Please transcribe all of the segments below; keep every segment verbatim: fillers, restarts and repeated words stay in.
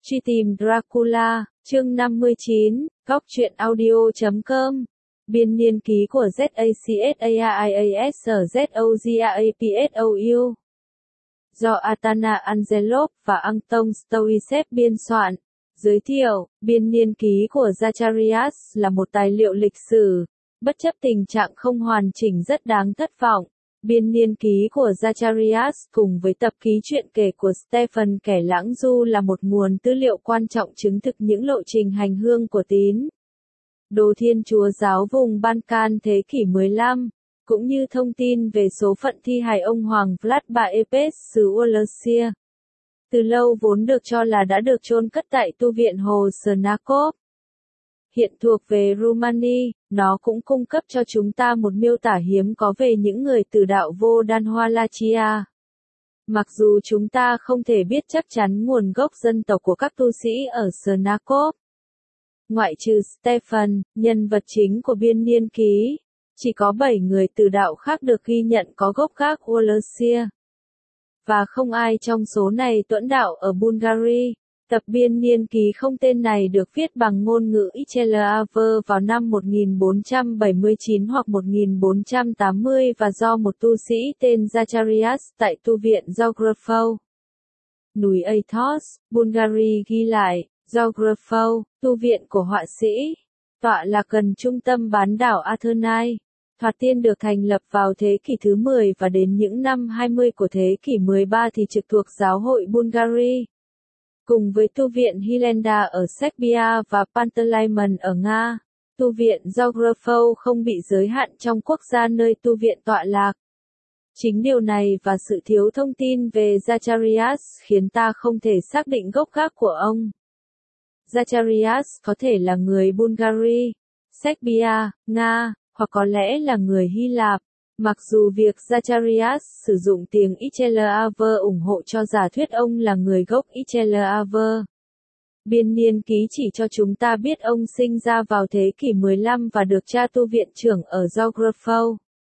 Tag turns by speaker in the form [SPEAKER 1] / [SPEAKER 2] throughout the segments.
[SPEAKER 1] Truy tìm Dracula, chương năm mươi chín, góc truyện audio chấm com. Biên niên ký của Zacchaeus ở Zogapsou. Do Atana Angelov và Anton Stoichev biên soạn. Giới thiệu, biên niên ký của Zacharias là một tài liệu lịch sử, bất chấp tình trạng không hoàn chỉnh rất đáng thất vọng. Biên niên ký của Zacharias cùng với tập ký truyện kể của Stephen kẻ lãng du là một nguồn tư liệu quan trọng chứng thực những lộ trình hành hương của tín đồ Thiên Chúa giáo vùng Balkan thế kỷ mười lăm, cũng như thông tin về số phận thi hài ông Hoàng Vlad Baepes xứ Wallachia. Từ lâu vốn được cho là đã được chôn cất tại tu viện Hồ Snakov. Hiện thuộc về Rumani, nó cũng cung cấp cho chúng ta một miêu tả hiếm có về những người từ đạo vô đan Wallachia. Mặc dù chúng ta không thể biết chắc chắn nguồn gốc dân tộc của các tu sĩ ở Snakov. Ngoại trừ Stephen, nhân vật chính của biên niên ký, chỉ có bảy người từ đạo khác được ghi nhận có gốc gác Wallachia. Và không ai trong số này tuẫn đạo ở Bulgaria. Tập biên niên ký không tên này được viết bằng ngôn ngữ Ichelaver vào năm một nghìn bốn trăm bảy mươi chín hoặc một nghìn bốn trăm tám mươi và do một tu sĩ tên Zacharias tại tu viện Zografou, núi Athos, Bulgaria ghi lại. Zografou, tu viện của họa sĩ, tọa lạc gần trung tâm bán đảo Athernai. Thoạt tiên được thành lập vào thế kỷ thứ mười và đến những năm hai mươi của thế kỷ mười ba thì trực thuộc giáo hội Bulgaria. Cùng với tu viện Hilenda ở Serbia và Panteleimon ở Nga, tu viện Zografou không bị giới hạn trong quốc gia nơi tu viện tọa lạc. Chính điều này và sự thiếu thông tin về Zacharias khiến ta không thể xác định gốc gác của ông. Zacharias có thể là người Bulgaria, Serbia, Nga, hoặc có lẽ là người Hy Lạp. Mặc dù việc Zacharias sử dụng tiếng Ichelaver ủng hộ cho giả thuyết ông là người gốc Ichelaver. Biên niên ký chỉ cho chúng ta biết ông sinh ra vào thế kỷ mười lăm và được cha tu viện trưởng ở Zografou.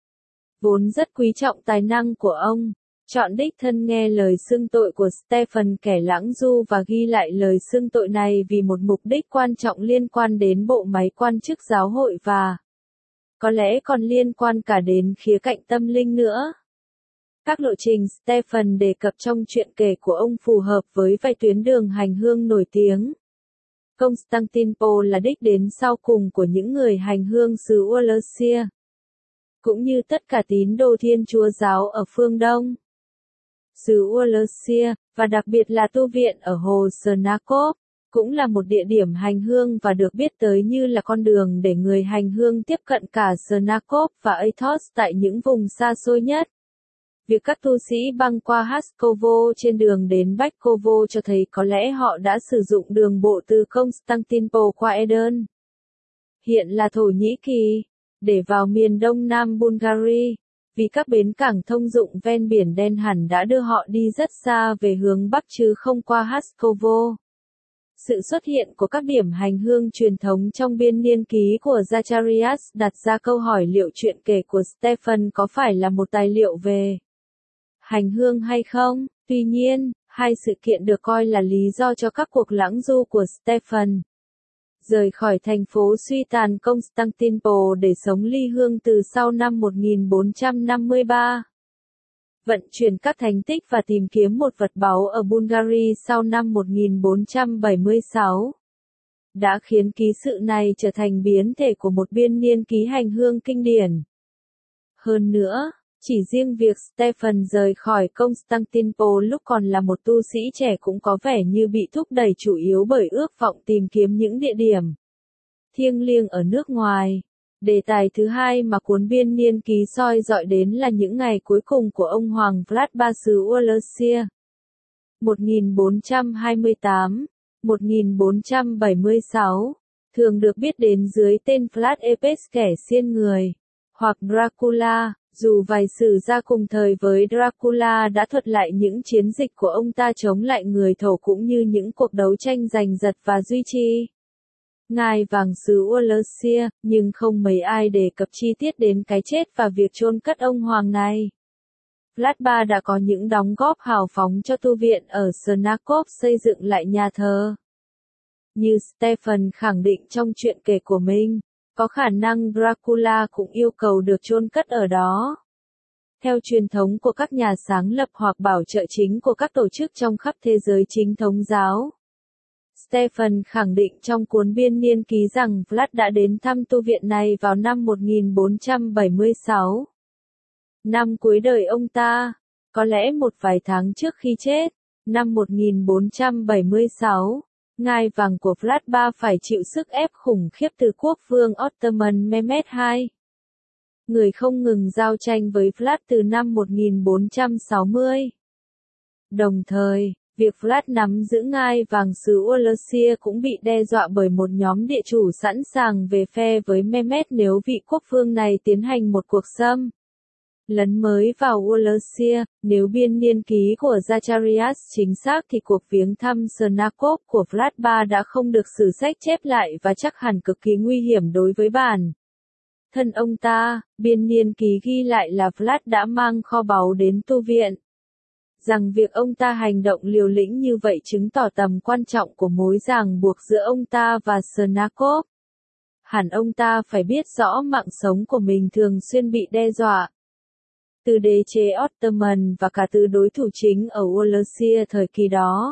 [SPEAKER 1] Vốn rất quý trọng tài năng của ông, chọn đích thân nghe lời xưng tội của Stephen kẻ lãng du và ghi lại lời xưng tội này vì một mục đích quan trọng liên quan đến bộ máy quan chức giáo hội và có lẽ còn liên quan cả đến khía cạnh tâm linh nữa. Các lộ trình Stephen đề cập trong truyện kể của ông phù hợp với vài tuyến đường hành hương nổi tiếng. Constantinople là đích đến sau cùng của những người hành hương xứ Wallachia, cũng như tất cả tín đồ Thiên Chúa giáo ở phương Đông xứ Wallachia, và đặc biệt là tu viện ở Hồ Snakov, cũng là một địa điểm hành hương và được biết tới như là con đường để người hành hương tiếp cận cả Snakov và Athos tại những vùng xa xôi nhất. Việc các tu sĩ băng qua Haskovo trên đường đến Bakovo cho thấy có lẽ họ đã sử dụng đường bộ từ Constantinople qua Eden, hiện là Thổ Nhĩ Kỳ, để vào miền đông nam Bulgaria, vì các bến cảng thông dụng ven biển đen hẳn đã đưa họ đi rất xa về hướng bắc chứ không qua Haskovo. Sự xuất hiện của các điểm hành hương truyền thống trong biên niên ký của Zacharias đặt ra câu hỏi liệu truyện kể của Stephen có phải là một tài liệu về hành hương hay không. Tuy nhiên, hai sự kiện được coi là lý do cho các cuộc lãng du của Stephen. Rời khỏi thành phố suy tàn Constantinople để sống ly hương từ sau năm một nghìn bốn trăm năm mươi ba. Vận chuyển các thánh tích và tìm kiếm một vật báu ở Bulgaria sau năm một nghìn bốn trăm bảy mươi sáu. Đã khiến ký sự này trở thành biến thể của một biên niên ký hành hương kinh điển. Hơn nữa, chỉ riêng việc Stephen rời khỏi Constantinople lúc còn là một tu sĩ trẻ cũng có vẻ như bị thúc đẩy chủ yếu bởi ước vọng tìm kiếm những địa điểm thiêng liêng ở nước ngoài. Đề tài thứ hai mà cuốn biên niên ký soi dọi đến là những ngày cuối cùng của ông Hoàng Vlad ba xứ Wallachia. một nghìn bốn trăm hai mươi tám đến một nghìn bốn trăm bảy mươi sáu, thường được biết đến dưới tên Vlad Epes kẻ xiên người, hoặc Dracula, dù vài sử gia cùng thời với Dracula đã thuật lại những chiến dịch của ông ta chống lại người Thổ cũng như những cuộc đấu tranh giành giật và duy trì ngai vàng xứ Wallachia, nhưng không mấy ai đề cập chi tiết đến cái chết và việc chôn cất ông hoàng này. Vlad đệ tam đã có những đóng góp hào phóng cho tu viện ở Snakov xây dựng lại nhà thờ. Như Stefan khẳng định trong truyện kể của mình, có khả năng Dracula cũng yêu cầu được chôn cất ở đó. Theo truyền thống của các nhà sáng lập hoặc bảo trợ chính của các tổ chức trong khắp thế giới chính thống giáo. Stefan khẳng định trong cuốn biên niên ký rằng Vlad đã đến thăm tu viện này vào năm một nghìn bốn trăm bảy mươi sáu. Năm cuối đời ông ta, có lẽ một vài tháng trước khi chết, năm một nghìn bốn trăm bảy mươi sáu, ngai vàng của Vlad đệ tam phải chịu sức ép khủng khiếp từ quốc vương Ottoman Mehmed đệ nhị. Người không ngừng giao tranh với Vlad từ năm một nghìn bốn trăm sáu mươi. Đồng thời, việc Vlad nắm giữ ngai vàng xứ Wallachia cũng bị đe dọa bởi một nhóm địa chủ sẵn sàng về phe với Mehmed nếu vị quốc vương này tiến hành một cuộc xâm lấn mới vào Wallachia. Nếu biên niên ký của Zacharias chính xác thì cuộc viếng thăm Snakov của Vlad đệ tam đã không được sử sách chép lại và chắc hẳn cực kỳ nguy hiểm đối với bản thân ông ta. Biên niên ký ghi lại là Vlad đã mang kho báu đến tu viện. Rằng việc ông ta hành động liều lĩnh như vậy chứng tỏ tầm quan trọng của mối ràng buộc giữa ông ta và Snakov. Hẳn ông ta phải biết rõ mạng sống của mình thường xuyên bị đe dọa. Từ đế chế Ottoman và cả từ đối thủ chính ở Wallachia thời kỳ đó.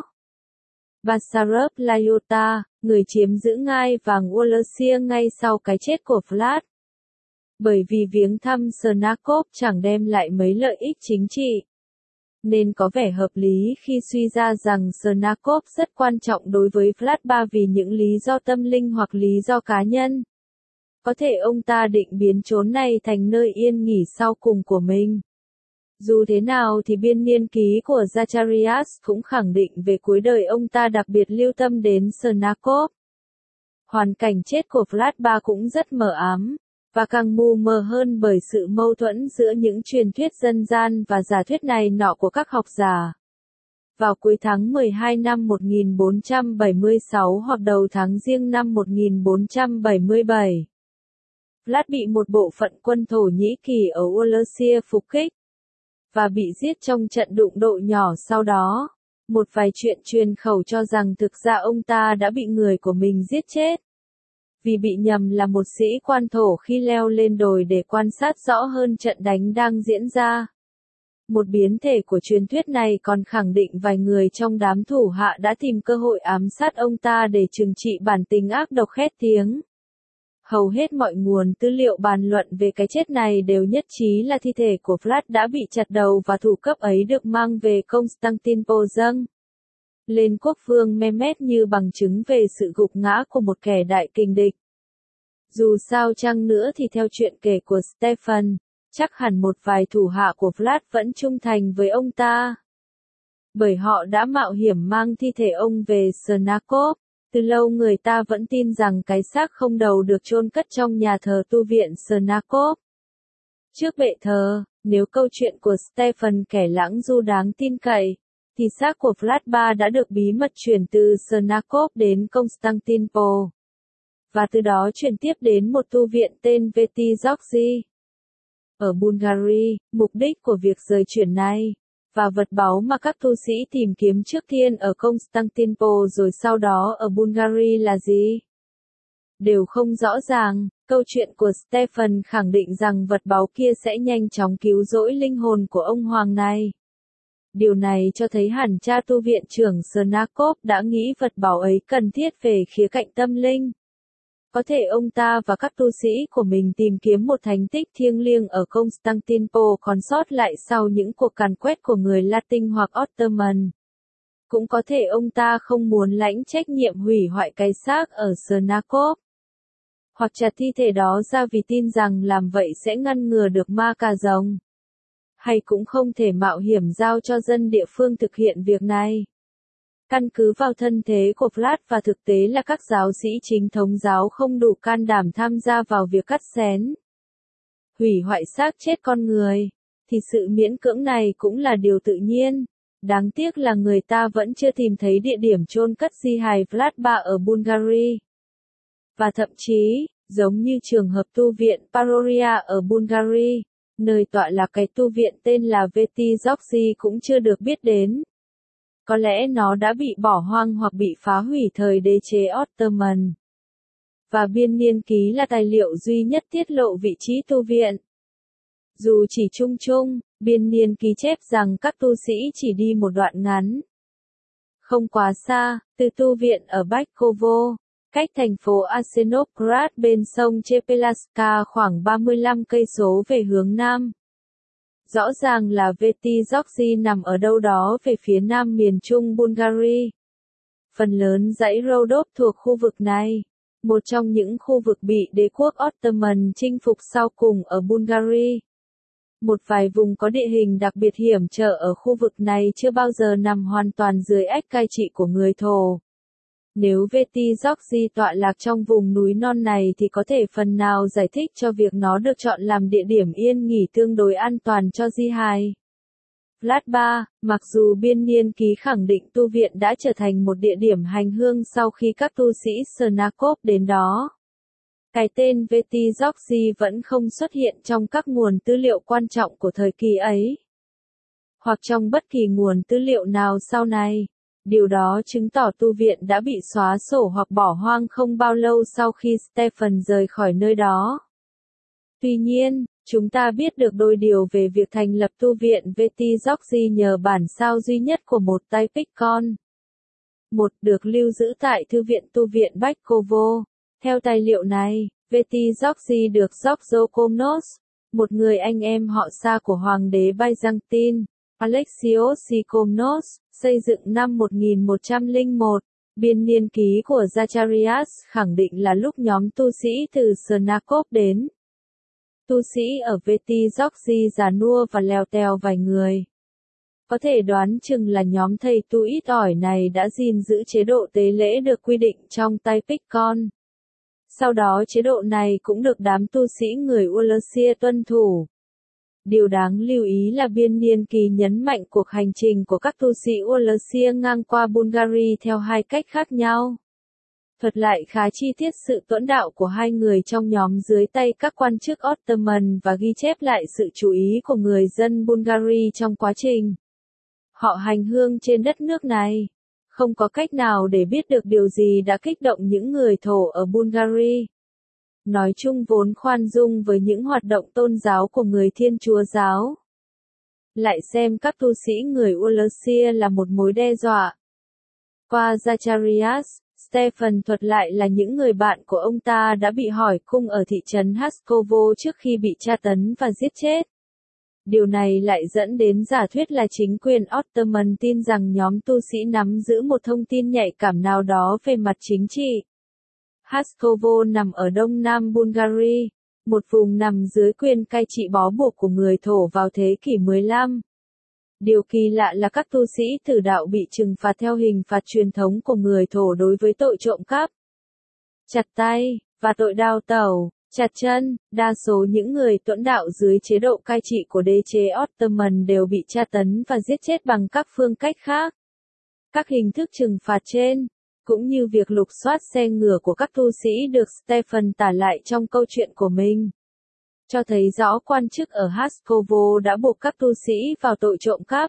[SPEAKER 1] Basarab Lyota, người chiếm giữ ngai vàng Wallachia ngay sau cái chết của Vlad. Bởi vì viếng thăm Snakov chẳng đem lại mấy lợi ích chính trị. Nên có vẻ hợp lý khi suy ra rằng Snakov rất quan trọng đối với Vlad đệ tam vì những lý do tâm linh hoặc lý do cá nhân. Có thể ông ta định biến chốn này thành nơi yên nghỉ sau cùng của mình. Dù thế nào thì biên niên ký của Zacharias cũng khẳng định về cuối đời ông ta đặc biệt lưu tâm đến Snakov. Hoàn cảnh chết của Vlad đệ tam cũng rất mờ ám, và càng mù mờ hơn bởi sự mâu thuẫn giữa những truyền thuyết dân gian và giả thuyết này nọ của các học giả. Vào cuối tháng mười hai năm một nghìn bốn trăm bảy mươi sáu hoặc đầu tháng Giêng năm một nghìn bốn trăm bảy mươi bảy, Vlad bị một bộ phận quân Thổ Nhĩ Kỳ ở Wallachia phục kích, và bị giết trong trận đụng độ nhỏ sau đó. Một vài chuyện truyền khẩu cho rằng thực ra ông ta đã bị người của mình giết chết. Vì bị nhầm là một sĩ quan Thổ khi leo lên đồi để quan sát rõ hơn trận đánh đang diễn ra. Một biến thể của truyền thuyết này còn khẳng định vài người trong đám thủ hạ đã tìm cơ hội ám sát ông ta để trừng trị bản tính ác độc khét tiếng. Hầu hết mọi nguồn tư liệu bàn luận về cái chết này đều nhất trí là thi thể của Vlad đã bị chặt đầu và thủ cấp ấy được mang về Constantinople dâng lên quốc vương Mehmed như bằng chứng về sự gục ngã của một kẻ đại kình địch. Dù sao chăng nữa thì theo chuyện kể của Stefan, chắc hẳn một vài thủ hạ của Vlad vẫn trung thành với ông ta. Bởi họ đã mạo hiểm mang thi thể ông về Snakov. Từ lâu người ta vẫn tin rằng cái xác không đầu được chôn cất trong nhà thờ tu viện Snakov. Trước bệ thờ, nếu câu chuyện của Stefan kẻ lãng du đáng tin cậy, thì xác của Vlad đệ tam đã được bí mật chuyển từ Snakov đến Constantinople. Và từ đó chuyển tiếp đến một tu viện tên Vetizorgi ở Bulgaria. Mục đích của việc rời chuyển này, và vật báu mà các tu sĩ tìm kiếm trước tiên ở Constantinople rồi sau đó ở Bulgaria là gì? Đều không rõ ràng. Câu chuyện của Stefan khẳng định rằng vật báu kia sẽ nhanh chóng cứu rỗi linh hồn của ông hoàng này. Điều này cho thấy hẳn cha tu viện trưởng Snakov đã nghĩ vật báu ấy cần thiết về khía cạnh tâm linh. Có thể ông ta và các tu sĩ của mình tìm kiếm một thánh tích thiêng liêng ở Constantinople còn sót lại sau những cuộc càn quét của người Latin hoặc Ottoman. Cũng có thể ông ta không muốn lãnh trách nhiệm hủy hoại cái xác ở Snakov, hoặc chặt thi thể đó ra vì tin rằng làm vậy sẽ ngăn ngừa được ma cà rồng. Hay cũng không thể mạo hiểm giao cho dân địa phương thực hiện việc này. Căn cứ vào thân thế của Vlad và thực tế là các giáo sĩ chính thống giáo không đủ can đảm tham gia vào việc cắt xén, hủy hoại xác chết con người, thì sự miễn cưỡng này cũng là điều tự nhiên. Đáng tiếc là người ta vẫn chưa tìm thấy địa điểm chôn cất di hài Vlad đệ tam ở Bulgaria. Và thậm chí, giống như trường hợp tu viện Paroria ở Bulgaria, nơi tọa lạc cái tu viện tên là Veti-Giorgi cũng chưa được biết đến. Có lẽ nó đã bị bỏ hoang hoặc bị phá hủy thời đế chế Ottoman. Và biên niên ký là tài liệu duy nhất tiết lộ vị trí tu viện. Dù chỉ chung chung, biên niên ký chép rằng các tu sĩ chỉ đi một đoạn ngắn. Không quá xa, từ tu viện ở Bachkovo, cách thành phố Arsenovgrad bên sông Chepelaska khoảng ba mươi lăm cây số về hướng nam. Rõ ràng là Veti-Giorgi nằm ở đâu đó về phía nam miền trung Bulgaria. Phần lớn dãy Rhodop thuộc khu vực này, một trong những khu vực bị đế quốc Ottoman chinh phục sau cùng ở Bulgaria. Một vài vùng có địa hình đặc biệt hiểm trở ở khu vực này chưa bao giờ nằm hoàn toàn dưới ách cai trị của người Thổ. Nếu Veti-Giorgi tọa lạc trong vùng núi non này thì có thể phần nào giải thích cho việc nó được chọn làm địa điểm yên nghỉ tương đối an toàn cho di hài. Vlad đệ tam, mặc dù biên niên ký khẳng định tu viện đã trở thành một địa điểm hành hương sau khi các tu sĩ Snakov đến đó. Cái tên Veti-Giorgi vẫn không xuất hiện trong các nguồn tư liệu quan trọng của thời kỳ ấy, hoặc trong bất kỳ nguồn tư liệu nào sau này. Điều đó chứng tỏ tu viện đã bị xóa sổ hoặc bỏ hoang không bao lâu sau khi Stephen rời khỏi nơi đó. Tuy nhiên, chúng ta biết được đôi điều về việc thành lập tu viện Veti-Giorgi nhờ bản sao duy nhất của một tay Picon. Một được lưu giữ tại Thư viện tu viện Bachkovo. Theo tài liệu này, Veti-Giorgi được Giorgio Komnenos, một người anh em họ xa của Hoàng đế Byzantine, Alexios Komnenos, xây dựng năm một nghìn một trăm lẻ một. Biên niên ký của Zacharias khẳng định là lúc nhóm tu sĩ từ Snakov đến. Tu sĩ ở Veti-Giorgi già nua và lèo tèo vài người. Có thể đoán chừng là nhóm thầy tu ít ỏi này đã gìn giữ chế độ tế lễ được quy định trong tay Picon. Sau đó chế độ này cũng được đám tu sĩ người Wallachia tuân thủ. Điều đáng lưu ý là biên niên kỳ nhấn mạnh cuộc hành trình của các tu sĩ Wallachia ngang qua Bulgaria theo hai cách khác nhau. Thuật lại khá chi tiết sự tuẫn đạo của hai người trong nhóm dưới tay các quan chức Ottoman và ghi chép lại sự chú ý của người dân Bulgaria trong quá trình họ hành hương trên đất nước này. Không có cách nào để biết được điều gì đã kích động những người Thổ ở Bulgaria. Nói chung vốn khoan dung với những hoạt động tôn giáo của người Thiên Chúa giáo. Lại xem các tu sĩ người Wallachia là một mối đe dọa. Qua Zacharias, Stephen thuật lại là những người bạn của ông ta đã bị hỏi cung ở thị trấn Haskovo trước khi bị tra tấn và giết chết. Điều này lại dẫn đến giả thuyết là chính quyền Ottoman tin rằng nhóm tu sĩ nắm giữ một thông tin nhạy cảm nào đó về mặt chính trị. Haskovo nằm ở đông nam Bulgaria, một vùng nằm dưới quyền cai trị bó buộc của người Thổ vào thế kỷ mười lăm. Điều kỳ lạ là các tu sĩ tử đạo bị trừng phạt theo hình phạt truyền thống của người Thổ đối với tội trộm cắp, chặt tay, và tội đào tẩu, chặt chân. Đa số những người tuẫn đạo dưới chế độ cai trị của đế chế Ottoman đều bị tra tấn và giết chết bằng các phương cách khác. Các hình thức trừng phạt trên, cũng như việc lục soát xe ngựa của các tu sĩ được Stephen tả lại trong câu chuyện của mình, cho thấy rõ quan chức ở Haskovo đã buộc các tu sĩ vào tội trộm cắp.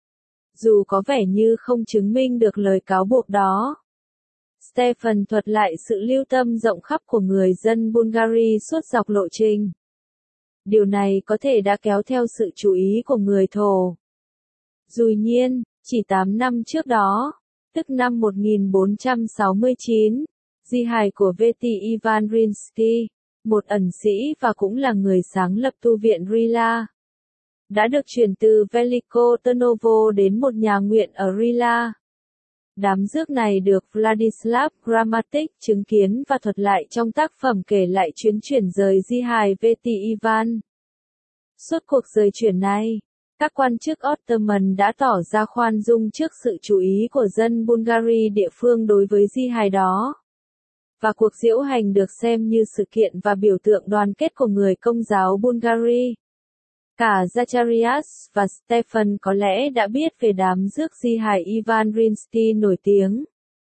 [SPEAKER 1] Dù có vẻ như không chứng minh được lời cáo buộc đó, Stephen thuật lại sự lưu tâm rộng khắp của người dân Bulgaria suốt dọc lộ trình. Điều này có thể đã kéo theo sự chú ý của người Thổ. Dùi nhiên, chỉ tám năm trước đó, tức năm một nghìn bốn trăm sáu mươi chín, di hài của Veti Ivan Rinsky, một ẩn sĩ và cũng là người sáng lập tu viện Rila, đã được chuyển từ Veliko Trnovo đến một nhà nguyện ở Rila. Đám rước này được Vladislav Gramatik chứng kiến và thuật lại trong tác phẩm kể lại chuyến chuyển rời di hài Veti Ivan. Suốt cuộc rời chuyển này, các quan chức Ottoman đã tỏ ra khoan dung trước sự chú ý của dân Bulgaria địa phương đối với di hài đó. Và cuộc diễu hành được xem như sự kiện và biểu tượng đoàn kết của người Công giáo Bulgaria. Cả Zacharias và Stephen có lẽ đã biết về đám rước di hài Ivan Rinsky nổi tiếng.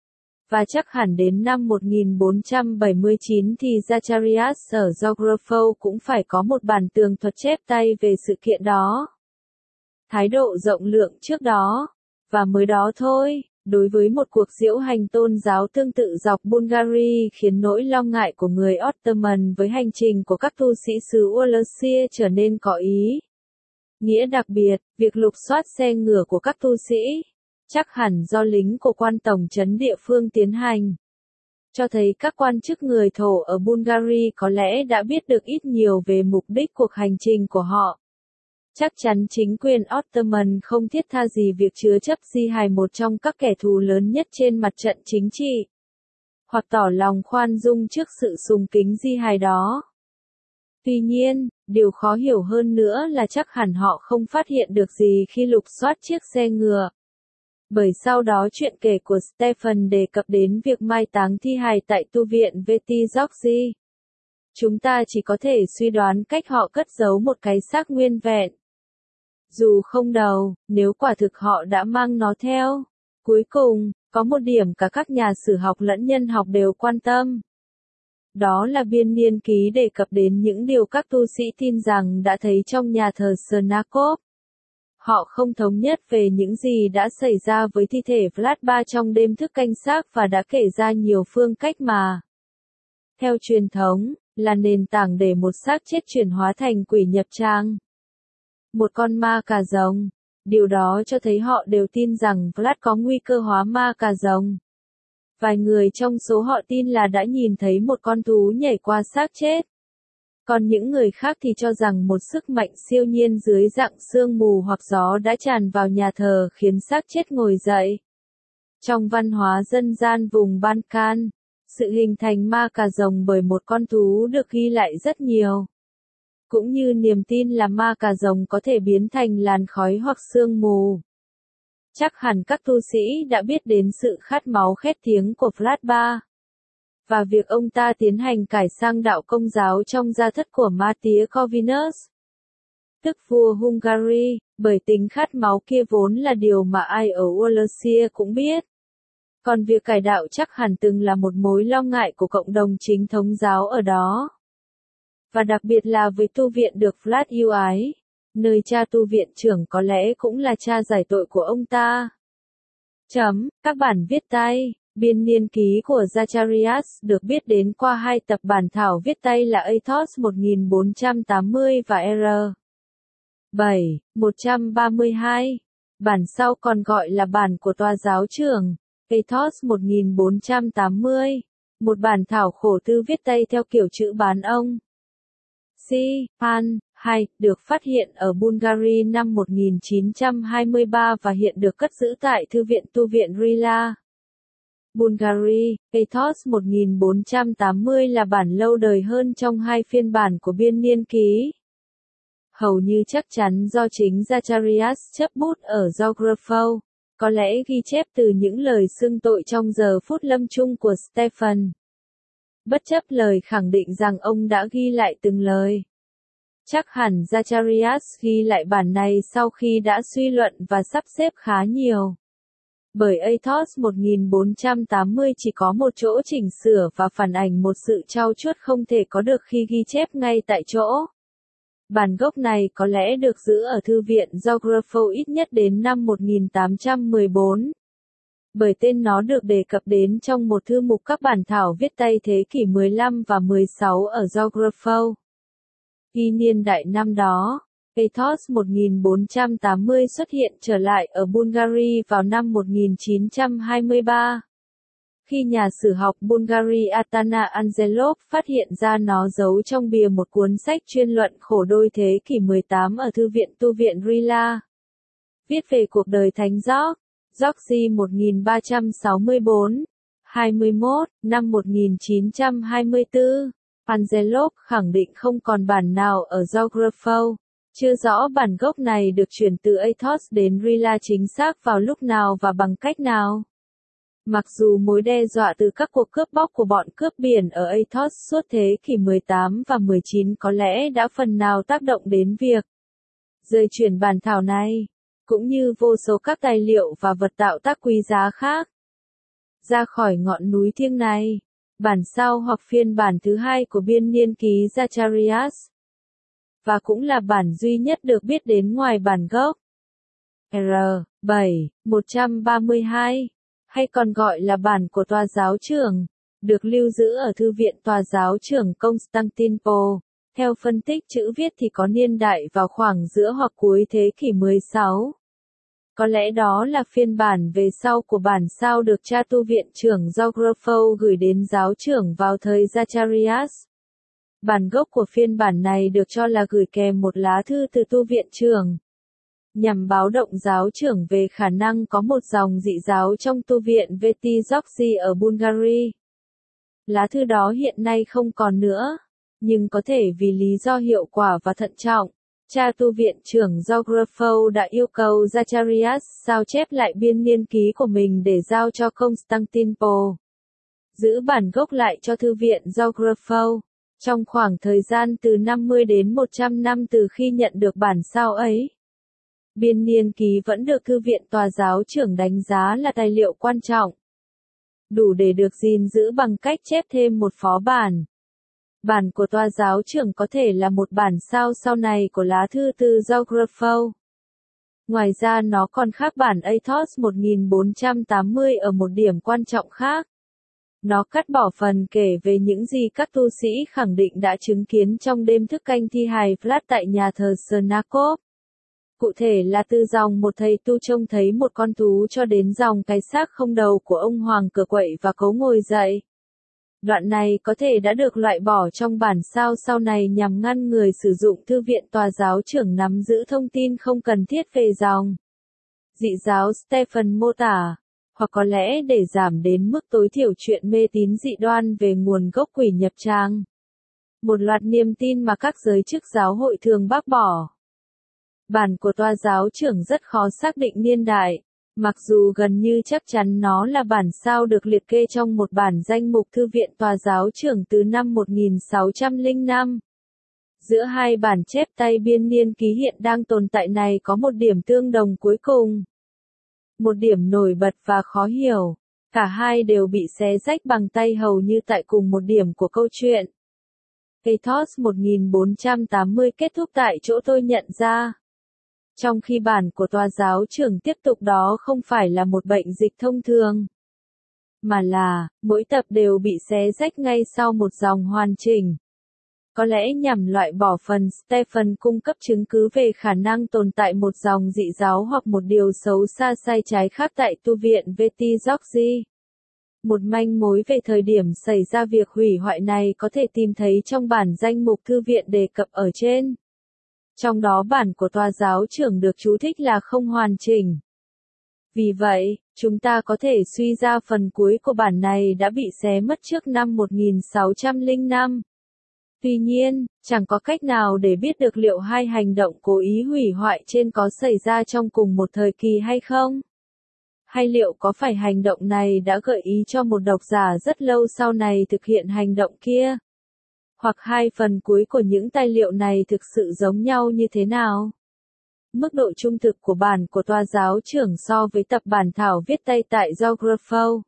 [SPEAKER 1] Và chắc hẳn đến năm một nghìn bốn trăm bảy mươi chín thì Zacharias ở Zografou cũng phải có một bản tường thuật chép tay về sự kiện đó. Thái độ rộng lượng trước đó, và mới đó thôi, đối với một cuộc diễu hành tôn giáo tương tự dọc Bulgaria khiến nỗi lo ngại của người Ottoman với hành trình của các tu sĩ xứ Wallachia trở nên có ý nghĩa đặc biệt. Việc lục soát xe ngựa của các tu sĩ, chắc hẳn do lính của quan tổng trấn địa phương tiến hành, cho thấy các quan chức người Thổ ở Bulgaria có lẽ đã biết được ít nhiều về mục đích cuộc hành trình của họ. Chắc chắn chính quyền Ottoman không thiết tha gì việc chứa chấp di hài một trong các kẻ thù lớn nhất trên mặt trận chính trị, hoặc tỏ lòng khoan dung trước sự sùng kính di hài đó. Tuy nhiên, điều khó hiểu hơn nữa là chắc hẳn họ không phát hiện được gì khi lục soát chiếc xe ngựa. Bởi sau đó chuyện kể của Stephen đề cập đến việc mai táng thi hài tại tu viện Vetizoxi. Chúng ta chỉ có thể suy đoán cách họ cất giấu một cái xác nguyên vẹn, dù không đầu, nếu quả thực họ đã mang nó theo. Cuối cùng, có một điểm cả các nhà sử học lẫn nhân học đều quan tâm. Đó là biên niên ký đề cập đến những điều các tu sĩ tin rằng đã thấy trong nhà thờ Snakov. Họ không thống nhất về những gì đã xảy ra với thi thể Vlad ba trong đêm thức canh xác và đã kể ra nhiều phương cách mà, theo truyền thống, là nền tảng để một xác chết chuyển hóa thành quỷ nhập trang. Một con ma cà rồng. Điều đó cho thấy họ đều tin rằng Vlad có nguy cơ hóa ma cà rồng. Vài người trong số họ tin là đã nhìn thấy một con thú nhảy qua xác chết. Còn những người khác thì cho rằng một sức mạnh siêu nhiên dưới dạng sương mù hoặc gió đã tràn vào nhà thờ khiến xác chết ngồi dậy. Trong văn hóa dân gian vùng Balkan, sự hình thành ma cà rồng bởi một con thú được ghi lại rất nhiều. Cũng như niềm tin là ma cà rồng có thể biến thành làn khói hoặc sương mù. Chắc hẳn các tu sĩ đã biết đến sự khát máu khét tiếng của Vlad ba. Và việc ông ta tiến hành cải sang đạo Công giáo trong gia thất của Matia Corvinus, tức vua Hungary, bởi tính khát máu kia vốn là điều mà ai ở Wallachia cũng biết. Còn việc cải đạo chắc hẳn từng là một mối lo ngại của cộng đồng chính thống giáo ở đó. Và đặc biệt là với tu viện được Vlad yêu ái, nơi cha tu viện trưởng có lẽ cũng là cha giải tội của ông ta. Chấm, các bản viết tay. Biên niên ký của Zacharias được biết đến qua hai tập bản thảo viết tay là Athos một nghìn bốn trăm tám mươi và R. bảy, một trăm ba mươi hai. Bản sau còn gọi là bản của tòa giáo trưởng, Athos một nghìn bốn trăm tám mươi. Một bản thảo khổ thư viết tay theo kiểu chữ bán ông. C. Pan, hai, được phát hiện ở Bulgaria năm một nghìn chín trăm hai mươi ba và hiện được cất giữ tại Thư viện Tu viện Rila, Bulgaria. Athos một nghìn bốn trăm tám mươi là bản lâu đời hơn trong hai phiên bản của biên niên ký. Hầu như chắc chắn do chính Zacharias chấp bút ở Zografou, có lẽ ghi chép từ những lời xưng tội trong giờ phút lâm chung của Stephen. Bất chấp lời khẳng định rằng ông đã ghi lại từng lời. Chắc hẳn Zacharias ghi lại bản này sau khi đã suy luận và sắp xếp khá nhiều. Bởi Athos một nghìn bốn trăm tám mươi chỉ có một chỗ chỉnh sửa và phản ảnh một sự trau chuốt không thể có được khi ghi chép ngay tại chỗ. Bản gốc này có lẽ được giữ ở Thư viện Zografou ít nhất đến năm một nghìn tám trăm mười bốn. Bởi tên nó được đề cập đến trong một thư mục các bản thảo viết tay thế kỷ mười lăm và mười sáu ở Zografou. Ghi niên đại năm đó, Athos một nghìn bốn trăm tám mươi xuất hiện trở lại ở Bulgaria vào năm một nghìn chín trăm hai mươi ba. Khi nhà sử học Bulgaria Atana Angelov phát hiện ra nó giấu trong bìa một cuốn sách chuyên luận khổ đôi thế kỷ mười tám ở Thư viện Tu viện Rila, viết về cuộc đời Thánh George, Georgi một nghìn ba trăm sáu mươi tư, hai mươi mốt, năm một nghìn chín trăm hai mươi tư, Angelov khẳng định không còn bản nào ở Zografou. Chưa rõ bản gốc này được chuyển từ Athos đến Rila chính xác vào lúc nào và bằng cách nào. Mặc dù mối đe dọa từ các cuộc cướp bóc của bọn cướp biển ở Athos suốt thế kỷ mười tám và mười chín có lẽ đã phần nào tác động đến việc rời chuyển bản thảo này, cũng như vô số các tài liệu và vật tạo tác quý giá khác. ra khỏi ngọn núi thiêng này. Bản sao hoặc phiên bản thứ hai của biên niên ký Zacharias, và cũng là bản duy nhất được biết đến ngoài bản gốc. R bảy một trăm ba mươi hai, hay còn gọi là bản của tòa giáo trưởng, được lưu giữ ở Thư viện Tòa giáo trưởng Constantinople. Theo phân tích chữ viết thì có niên đại vào khoảng giữa hoặc cuối thế kỷ mười sáu. Có lẽ đó là phiên bản về sau của bản sao được cha tu viện trưởng Geographou gửi đến giáo trưởng vào thời Zacharias. Bản gốc của phiên bản này được cho là gửi kèm một lá thư từ tu viện trưởng, nhằm báo động giáo trưởng về khả năng có một dòng dị giáo trong tu viện Vetizoxi ở Bulgaria. Lá thư đó hiện nay không còn nữa, nhưng có thể vì lý do hiệu quả và thận trọng, cha tu viện trưởng Geographou đã yêu cầu Zacharias sao chép lại biên niên ký của mình để giao cho Constantinople, giữ bản gốc lại cho Thư viện Geographou. Trong khoảng thời gian từ năm mươi đến một trăm năm từ khi nhận được bản sao ấy, biên niên ký vẫn được Thư viện Tòa giáo trưởng đánh giá là tài liệu quan trọng, đủ để được gìn giữ bằng cách chép thêm một phó bản. Bản của Tòa giáo trưởng có thể là một bản sao sau này của lá thư từ Geographou. Ngoài ra nó còn khác bản Athos một nghìn bốn trăm tám mươi ở một điểm quan trọng khác. Nó cắt bỏ phần kể về những gì các tu sĩ khẳng định đã chứng kiến trong đêm thức canh thi hài Vlad tại nhà thờ Snakov. Cụ thể là từ dòng một thầy tu trông thấy một con thú cho đến dòng cái xác không đầu của ông hoàng cửa quậy và cấu ngồi dậy. Đoạn này có thể đã được loại bỏ trong bản sao sau này nhằm ngăn người sử dụng Thư viện Tòa giáo trưởng nắm giữ thông tin không cần thiết về dòng dị giáo Stephen mô tả, hoặc có lẽ để giảm đến mức tối thiểu chuyện mê tín dị đoan về nguồn gốc quỷ nhập tràng. Một loạt niềm tin mà các giới chức giáo hội thường bác bỏ. Bản của Tòa giáo trưởng rất khó xác định niên đại, mặc dù gần như chắc chắn nó là bản sao được liệt kê trong một bản danh mục Thư viện Tòa giáo trưởng từ năm một nghìn sáu trăm lẻ năm. Giữa hai bản chép tay biên niên ký hiện đang tồn tại này có một điểm tương đồng cuối cùng. Một điểm nổi bật và khó hiểu. Cả hai đều bị xé rách bằng tay hầu như tại cùng một điểm của câu chuyện. Athos một nghìn bốn trăm tám mươi kết thúc tại chỗ tôi nhận ra. Trong khi bản của Tòa giáo trưởng tiếp tục đó không phải là một bệnh dịch thông thường, mà là, mỗi tập đều bị xé rách ngay sau một dòng hoàn chỉnh. Có lẽ nhằm loại bỏ phần Stephen cung cấp chứng cứ về khả năng tồn tại một dòng dị giáo hoặc một điều xấu xa sai trái khác tại tu viện Vetizoxi. Một manh mối về thời điểm xảy ra việc hủy hoại này có thể tìm thấy trong bản danh mục thư viện đề cập ở trên. Trong đó bản của Tòa giáo trưởng được chú thích là không hoàn chỉnh. Vì vậy, chúng ta có thể suy ra phần cuối của bản này đã bị xé mất trước năm một nghìn sáu trăm lẻ năm. Tuy nhiên, chẳng có cách nào để biết được liệu hai hành động cố ý hủy hoại trên có xảy ra trong cùng một thời kỳ hay không. Hay liệu có phải hành động này đã gợi ý cho một độc giả rất lâu sau này thực hiện hành động kia? Hoặc hai phần cuối của những tài liệu này thực sự giống nhau như thế nào? Mức độ trung thực của bản của Tòa giáo trưởng so với tập bản thảo viết tay tại Geographou,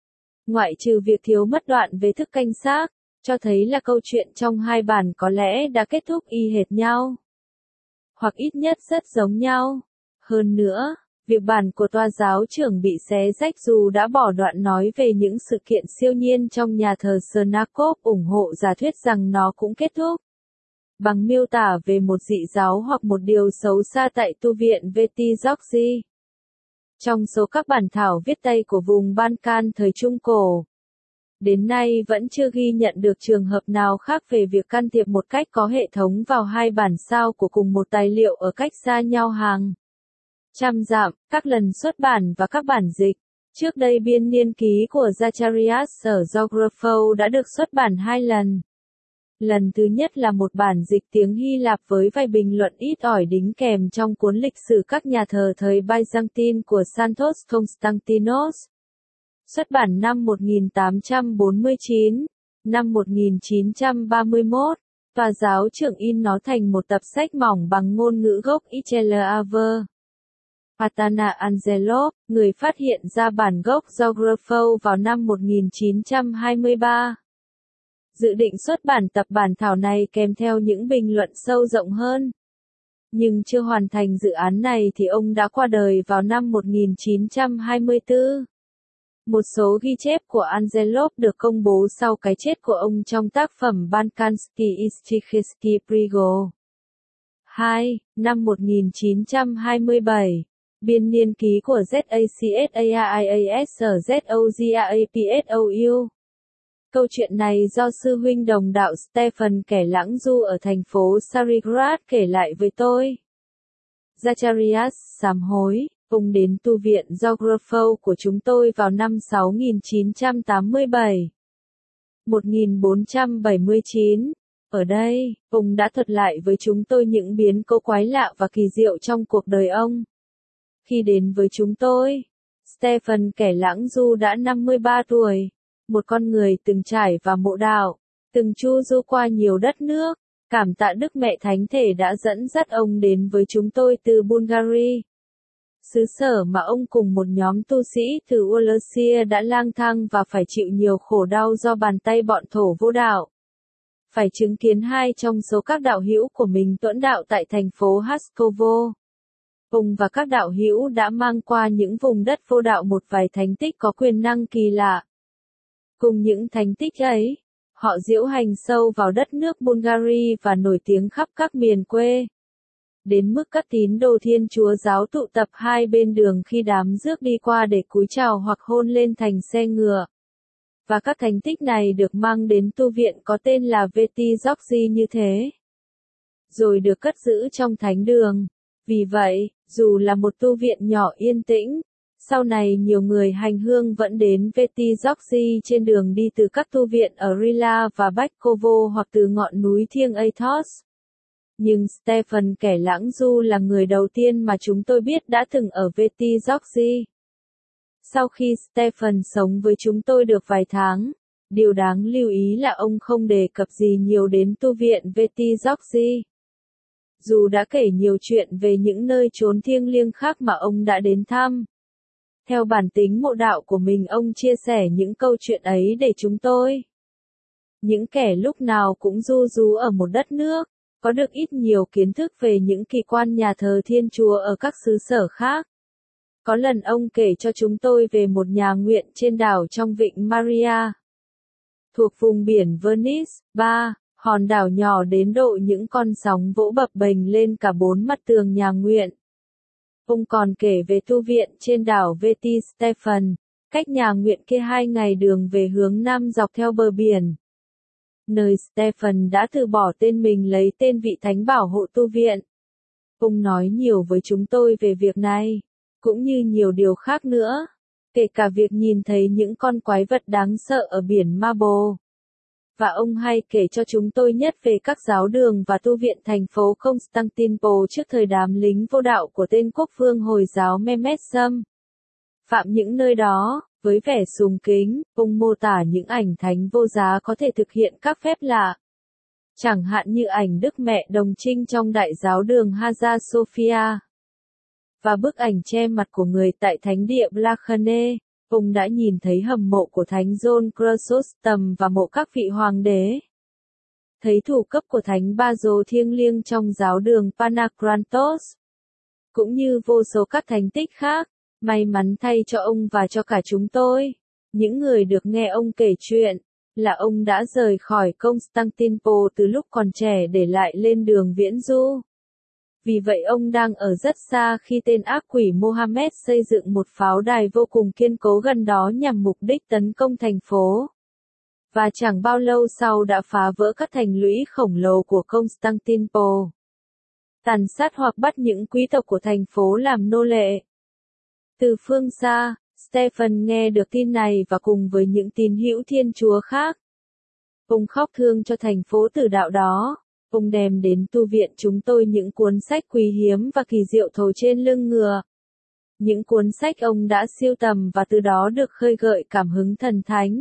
[SPEAKER 1] ngoại trừ việc thiếu mất đoạn về thức canh xác, cho thấy là câu chuyện trong hai bản có lẽ đã kết thúc y hệt nhau, hoặc ít nhất rất giống nhau. Hơn nữa, việc bản của Tòa giáo trưởng bị xé rách dù đã bỏ đoạn nói về những sự kiện siêu nhiên trong nhà thờ Snakov ủng hộ giả thuyết rằng nó cũng kết thúc bằng miêu tả về một dị giáo hoặc một điều xấu xa tại tu viện Vetizoxi. Trong số các bản thảo viết tay của vùng Balkan thời Trung Cổ, đến nay vẫn chưa ghi nhận được trường hợp nào khác về việc can thiệp một cách có hệ thống vào hai bản sao của cùng một tài liệu ở cách xa nhau hàng trăm dặm, các lần xuất bản và các bản dịch. Trước đây biên niên ký của Zacharias ở Geographou đã được xuất bản hai lần. Lần thứ nhất là một bản dịch tiếng Hy Lạp với vài bình luận ít ỏi đính kèm trong cuốn lịch sử các nhà thờ thời Byzantine của Santos Konstantinos. Xuất bản năm một nghìn tám trăm bốn mươi chín, năm một nghìn chín trăm ba mươi mốt, Tòa giáo trưởng in nó thành một tập sách mỏng bằng ngôn ngữ gốc Ichelaver. Atana Angelov, người phát hiện ra bản gốc Geographo vào năm một nghìn chín trăm hai mươi ba. Dự định xuất bản tập bản thảo này kèm theo những bình luận sâu rộng hơn. Nhưng chưa hoàn thành dự án này thì ông đã qua đời vào năm một nghìn chín trăm hai mươi tư. Một số ghi chép của Angelov được công bố sau cái chết của ông trong tác phẩm Balkansky Istikhsky Prigo. hai. Năm một nghìn chín trăm hai mươi bảy. Biên niên ký của ZACSAIAS ở ZOGAAPSOU. Câu chuyện này do sư huynh đồng đạo Stephen Kẻ Lãng Du ở thành phố Tsarograd kể lại với tôi. Zacharias sám hối, ông đến tu viện Geographo của chúng tôi vào năm sáu nghìn chín trăm tám mươi bảy. một nghìn bốn trăm bảy mươi chín. Ở đây, ông đã thuật lại với chúng tôi những biến cố quái lạ và kỳ diệu trong cuộc đời ông. Khi đến với chúng tôi, Stephen Kẻ Lãng Du đã năm mươi ba tuổi, một con người từng trải và mộ đạo, từng chu du qua nhiều đất nước. Cảm tạ Đức Mẹ Thánh Thể đã dẫn dắt ông đến với chúng tôi từ Bulgaria, xứ sở mà ông cùng một nhóm tu sĩ từ Wallachia đã lang thang và phải chịu nhiều khổ đau do bàn tay bọn thổ vô đạo. Phải chứng kiến hai trong số các đạo hữu của mình tuẫn đạo tại thành phố Haskovo. Ông và các đạo hữu đã mang qua những vùng đất vô đạo một vài thánh tích có quyền năng kỳ lạ. Cùng những thánh tích ấy, họ diễu hành sâu vào đất nước Bulgaria và nổi tiếng khắp các miền quê. Đến mức các tín đồ Thiên Chúa giáo tụ tập hai bên đường khi đám rước đi qua để cúi chào hoặc hôn lên thành xe ngựa. Và các thánh tích này được mang đến tu viện có tên là Veti Georgi như thế. Rồi được cất giữ trong thánh đường. Vì vậy, dù là một tu viện nhỏ yên tĩnh, sau này nhiều người hành hương vẫn đến Veti Georgi trên đường đi từ các tu viện ở Rila và Bakovo hoặc từ ngọn núi thiêng Athos. Nhưng Stephen Kẻ Lãng Du là người đầu tiên mà chúng tôi biết đã từng ở Veti Georgi. Sau khi Stephen sống với chúng tôi được vài tháng, điều đáng lưu ý là ông không đề cập gì nhiều đến tu viện Veti Georgi. Dù đã kể nhiều chuyện về những nơi chốn thiêng liêng khác mà ông đã đến thăm. Theo bản tính mộ đạo của mình, ông chia sẻ những câu chuyện ấy để chúng tôi, những kẻ lúc nào cũng du rú ở một đất nước, có được ít nhiều kiến thức về những kỳ quan nhà thờ Thiên Chúa ở các xứ sở khác. Có lần ông kể cho chúng tôi về một nhà nguyện trên đảo trong vịnh Maria, thuộc vùng biển Venice. ba. Hòn đảo nhỏ đến độ những con sóng vỗ bập bềnh lên cả bốn mặt tường nhà nguyện. Ông còn kể về tu viện trên đảo Veti Stephen, cách nhà nguyện kia hai ngày đường về hướng nam dọc theo bờ biển. Nơi Stephen đã từ bỏ tên mình lấy tên vị thánh bảo hộ tu viện. Ông nói nhiều với chúng tôi về việc này, cũng như nhiều điều khác nữa, kể cả việc nhìn thấy những con quái vật đáng sợ ở biển Marble. Và ông hay kể cho chúng tôi nhất về các giáo đường và tu viện thành phố Constantinople trước thời đám lính vô đạo của tên quốc vương Hồi giáo Mehmed xâm phạm những nơi đó. Với vẻ sùng kính, ông mô tả những ảnh thánh vô giá có thể thực hiện các phép lạ. Chẳng hạn như ảnh Đức Mẹ Đồng Trinh trong đại giáo đường Hagia Sophia. Và bức ảnh che mặt của người tại thánh địa Blachane. Ông đã nhìn thấy hầm mộ của thánh John Chrysostom và mộ các vị hoàng đế. Thấy thủ cấp của thánh Basil thiêng liêng trong giáo đường Panagrantos. Cũng như vô số các thánh tích khác. May mắn thay cho ông và cho cả chúng tôi, những người được nghe ông kể chuyện, là ông đã rời khỏi Constantinople từ lúc còn trẻ để lại lên đường viễn du. Vì vậy ông đang ở rất xa khi tên ác quỷ Mohammed xây dựng một pháo đài vô cùng kiên cố gần đó nhằm mục đích tấn công thành phố. Và chẳng bao lâu sau đã phá vỡ các thành lũy khổng lồ của Constantinople. Tàn sát hoặc bắt những quý tộc của thành phố làm nô lệ. Từ phương xa, Stephen nghe được tin này và cùng với những tín hữu Thiên Chúa khác. Ông khóc thương cho thành phố tử đạo đó. Ông đem đến tu viện chúng tôi những cuốn sách quý hiếm và kỳ diệu thồ trên lưng ngựa. Những cuốn sách ông đã sưu tầm và từ đó được khơi gợi cảm hứng thần thánh.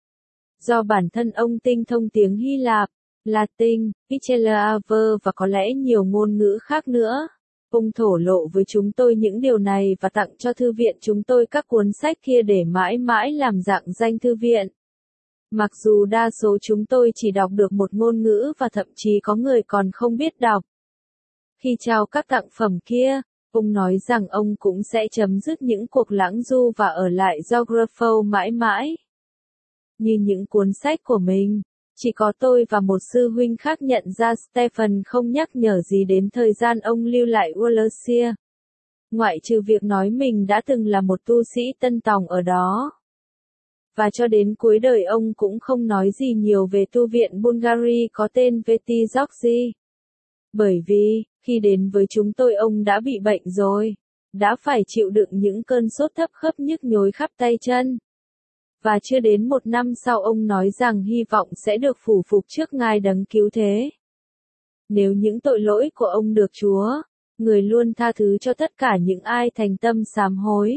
[SPEAKER 1] Do bản thân ông tinh thông tiếng Hy Lạp, Latin, Ichelaver và có lẽ nhiều ngôn ngữ khác nữa. Ông thổ lộ với chúng tôi những điều này và tặng cho thư viện chúng tôi các cuốn sách kia để mãi mãi làm rạng danh thư viện. Mặc dù đa số chúng tôi chỉ đọc được một ngôn ngữ và thậm chí có người còn không biết đọc. Khi trao các tặng phẩm kia, ông nói rằng ông cũng sẽ chấm dứt những cuộc lãng du và ở lại Geographo mãi mãi. Như những cuốn sách của mình, chỉ có tôi và một sư huynh khác nhận ra Stephen không nhắc nhở gì đến thời gian ông lưu lại Wallachia. Ngoại trừ việc nói mình đã từng là một tu sĩ tân tòng ở đó. Và cho đến cuối đời ông cũng không nói gì nhiều về tu viện Bulgari có tên Veti Georgi. Bởi vì, khi đến với chúng tôi ông đã bị bệnh rồi, đã phải chịu đựng những cơn sốt thấp khớp nhức nhối khắp tay chân. Và chưa đến một năm sau ông nói rằng hy vọng sẽ được phủ phục trước Ngài Đấng Cứu Thế. Nếu những tội lỗi của ông được Chúa, người luôn tha thứ cho tất cả những ai thành tâm sám hối.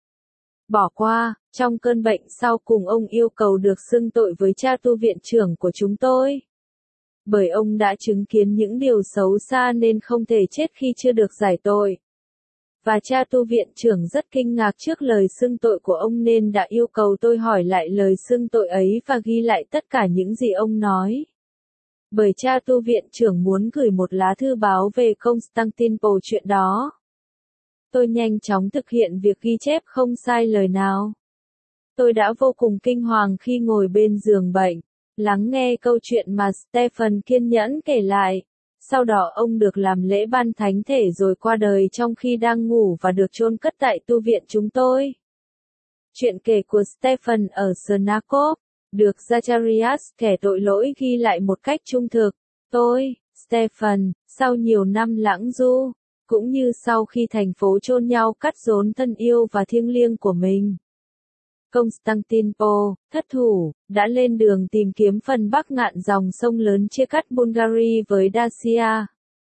[SPEAKER 1] Bỏ qua, trong cơn bệnh sau cùng ông yêu cầu được xưng tội với cha tu viện trưởng của chúng tôi. Bởi ông đã chứng kiến những điều xấu xa nên không thể chết khi chưa được giải tội. Và cha tu viện trưởng rất kinh ngạc trước lời xưng tội của ông nên đã yêu cầu tôi hỏi lại lời xưng tội ấy và ghi lại tất cả những gì ông nói. Bởi cha tu viện trưởng muốn gửi một lá thư báo về Constantinople chuyện đó. Tôi nhanh chóng thực hiện việc ghi chép không sai lời nào. Tôi đã vô cùng kinh hoàng khi ngồi bên giường bệnh, lắng nghe câu chuyện mà Stephen kiên nhẫn kể lại. Sau đó ông được làm lễ ban thánh thể rồi qua đời trong khi đang ngủ và được chôn cất tại tu viện chúng tôi. Chuyện kể của Stephen ở Snakov, được Zacharias kẻ tội lỗi ghi lại một cách trung thực. Tôi, Stephen, sau nhiều năm lãng du, cũng như sau khi thành phố chôn nhau cắt rốn thân yêu và thiêng liêng của mình. Constantinople, thất thủ, đã lên đường tìm kiếm phần bắc ngạn dòng sông lớn chia cắt Bulgaria với Dacia.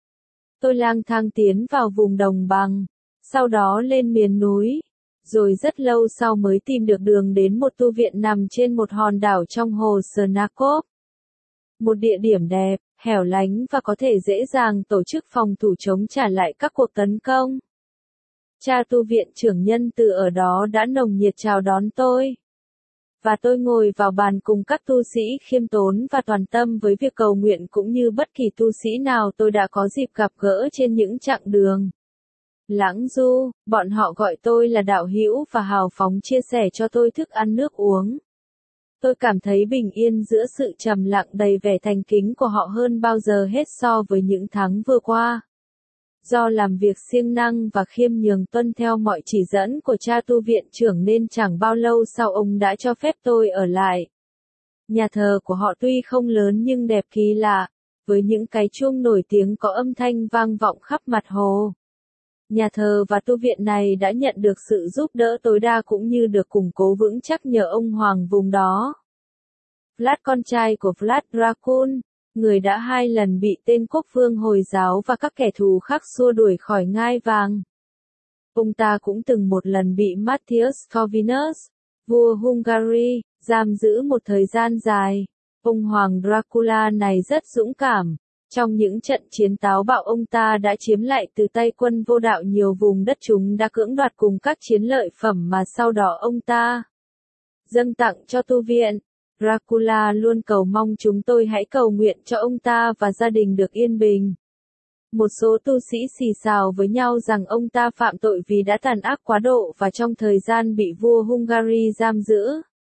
[SPEAKER 1] Tôi lang thang tiến vào vùng đồng bằng, sau đó lên miền núi, rồi rất lâu sau mới tìm được đường đến một tu viện nằm trên một hòn đảo trong hồ Snakov. Một địa điểm đẹp, hẻo lánh và có thể dễ dàng tổ chức phòng thủ chống trả lại các cuộc tấn công. Cha tu viện trưởng nhân từ ở đó đã nồng nhiệt chào đón tôi. Và tôi ngồi vào bàn cùng các tu sĩ khiêm tốn và toàn tâm với việc cầu nguyện cũng như bất kỳ tu sĩ nào tôi đã có dịp gặp gỡ trên những chặng đường lãng du. Bọn họ gọi tôi là đạo hữu và hào phóng chia sẻ cho tôi thức ăn nước uống. Tôi cảm thấy bình yên giữa sự trầm lặng đầy vẻ thành kính của họ hơn bao giờ hết so với những tháng vừa qua. Do làm việc siêng năng và khiêm nhường tuân theo mọi chỉ dẫn của cha tu viện trưởng nên chẳng bao lâu sau ông đã cho phép tôi ở lại. Nhà thờ của họ tuy không lớn nhưng đẹp kỳ lạ, với những cái chuông nổi tiếng có âm thanh vang vọng khắp mặt hồ. Nhà thờ và tu viện này đã nhận được sự giúp đỡ tối đa cũng như được củng cố vững chắc nhờ ông hoàng vùng đó. Vlad, con trai của Vlad Dracul, người đã hai lần bị tên quốc vương Hồi giáo và các kẻ thù khác xua đuổi khỏi ngai vàng. Ông ta cũng từng một lần bị Matthias Corvinus, vua Hungary, giam giữ một thời gian dài. Ông hoàng Dracula này rất dũng cảm. Trong những trận chiến táo bạo ông ta đã chiếm lại từ tay quân vô đạo nhiều vùng đất chúng đã cưỡng đoạt cùng các chiến lợi phẩm mà sau đó ông ta dâng tặng cho tu viện. Dracula luôn cầu mong chúng tôi hãy cầu nguyện cho ông ta và gia đình được yên bình. Một số tu sĩ xì xào với nhau rằng ông ta phạm tội vì đã tàn ác quá độ và trong thời gian bị vua Hungary giam giữ,